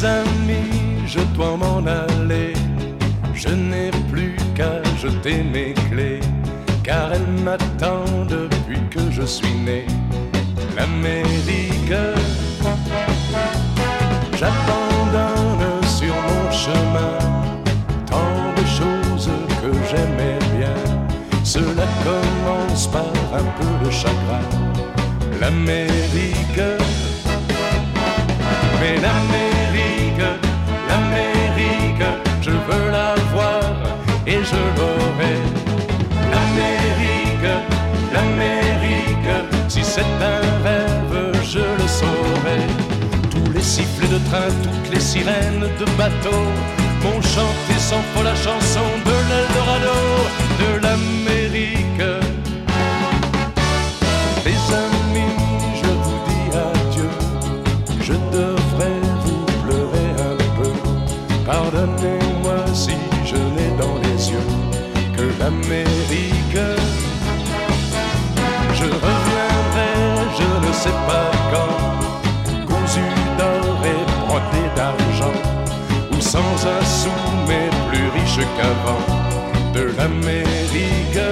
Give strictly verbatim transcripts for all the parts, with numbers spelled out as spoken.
Mes amis, je dois m'en aller. Je n'ai plus qu'à jeter mes clés, car elle m'attend depuis que je suis né. L'Amérique, j'abandonne sur mon chemin tant de choses que j'aimais bien. Cela commence par un peu de chagrin. L'Amérique, mais l'Amérique, l'Amérique, je veux la voir et je l'aurai. L'Amérique, l'Amérique, si c'est un rêve, je le saurai. Tous les sifflets de train, toutes les sirènes de bateau m'ont chanté sans faux la chanson de l'Eldorado, de l'Amérique. Les amis, je vous dis adieu, je devrais vous pleurer un peu. Pardonnez-moi si je n'ai dans les yeux que l'Amérique. Je reviendrai, je ne sais pas quand, cousu d'or et brodé d'argent, ou sans un sou mais plus riche qu'avant. De l'Amérique,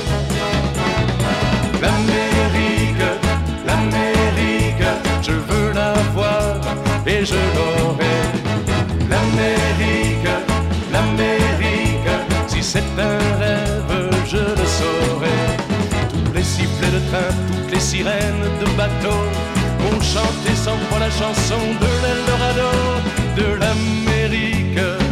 l'Amérique, l'Amérique, je veux la voir et je l'aurai. L'Amérique, l'Amérique, si c'est un rêve, je le saurai. Tous les sifflets de train, toutes les sirènes de bateau m'ont chanté sans foi la chanson de l'Eldorado, de l'Amérique.